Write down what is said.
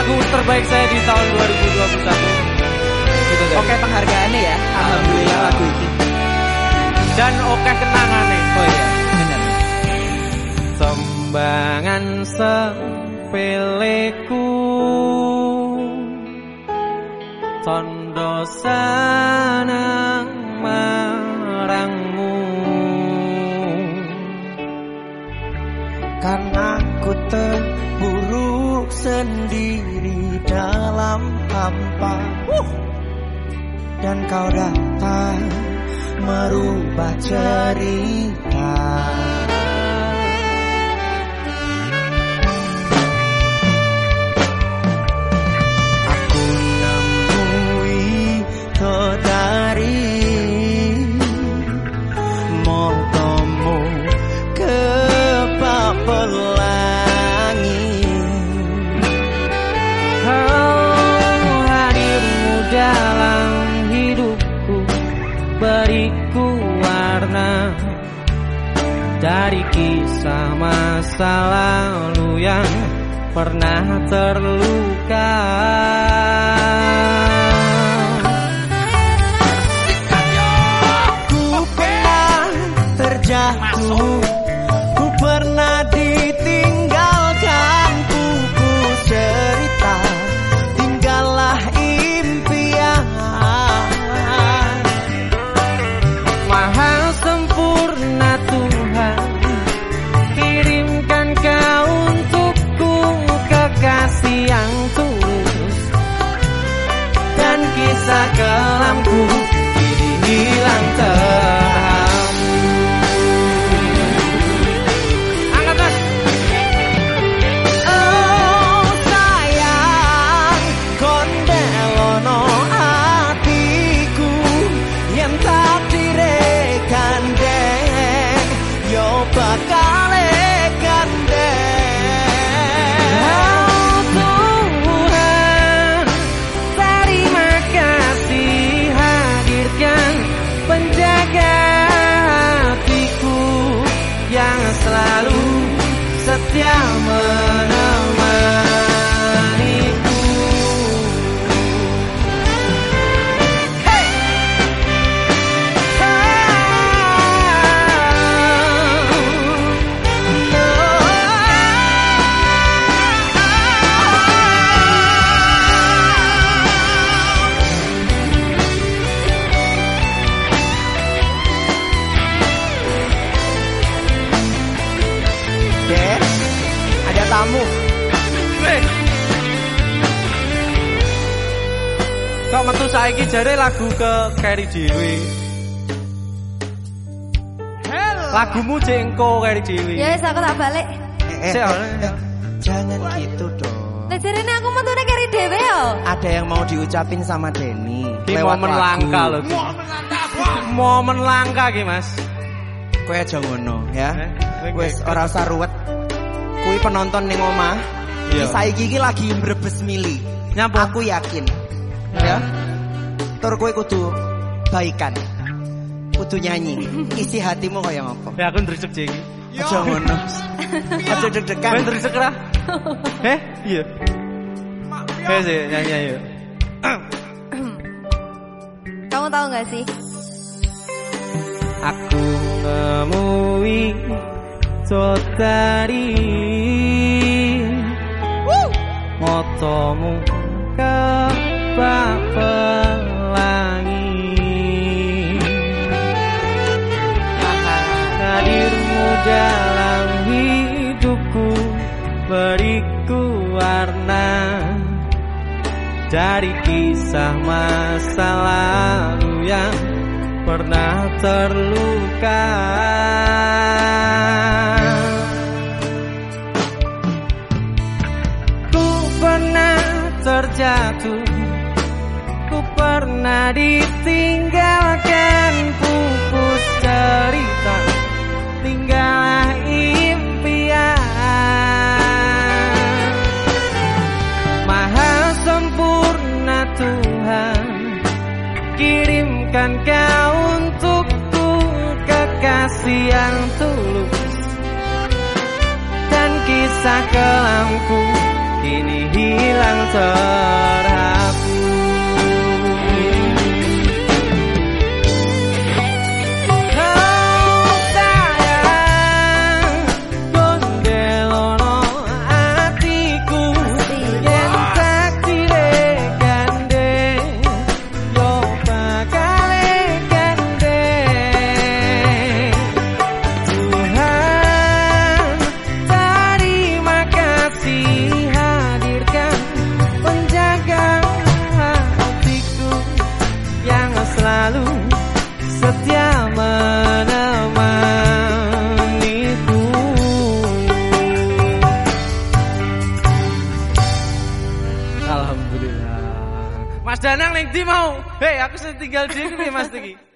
lagu terbaik saya di tahun 2021. Gitu deh. Oke penghargaannya ya. Alhamdulillah lagu ini. Dan oke kenangannya. Oh iya, benar. Sembangan sepeleku tondo senang marangmu, karena ku terburuk sendiri dalam hampa, dan kau datang merubah cerita. Aku nemui dari motomu ke pelangi. Hadirmu dalam hidupku beriku warna dari kisah masa lalu yang pernah terluka. Ku pernah terjatuh, ku pernah ditinggalkan, pupus cerita, tinggallah impian. Maha sempurna Tuhan, kirimkan kau untukku kekasih yang tulus, dan kisah kelamku kini hilang terhambur. Angkat mas. Oh sayang, kondelono hatiku yang tak direkandeng, yo bakal gandeng. Oh Tuhan, terima kasih hadirkan penjaga hatiku yang selalu setia menemaniku. Hey! Dek, ada tamu. Kok metu saiki jare lagu ke Keri dhewe. Lagumu jengko Keri dhewe. Ya wis aku tak balik. Jangan gitu dong. Lah jarene aku metune kari dhewe yo. Ada yang mau diucapin sama Denny Ki lewat momen lagu. langka lho. Momen langka ki Mas. Kowe aja ngono ya. Kowe Wis ora usah ruwet. Kuwi penonton ning omah. Iya. Saiki iki lagi mbrebes mili. Nyapa? Aku yakin. Ya. Tur kowe kudu baikan. Kudu nyanyi. Isi hatimu kaya ngopo. Ya aku ndresek jengi. Aja ngono. Aja deg-degan. Kowe ndresek ra? Iya. Wes nyanyi ayo. Kamu tahu nggak sih? Aku nemui Sotari motomu ke pelangi. Hadirmu dalam hidupku beriku warna dari kisah masa lalu yang pernah terluka. Ku pernah terjatuh, ku pernah ditinggalkan, pupus cerita, tinggallah impian. Maha sempurna Tuhan, kirimkan kau untukku kekasih yang tulus, dan kisah kelamku kini hilang terhapus. Oh sayang, gondelono atiku, yen tak direkande, yo bakal gande. Tuhan, terima kasih hadirkan penjaga hatiku yang selalu setia menemaniku. Alhamdulillah. Mas Danang ning ndi mau? Hei, aku sing tinggal dhewe Mas iki.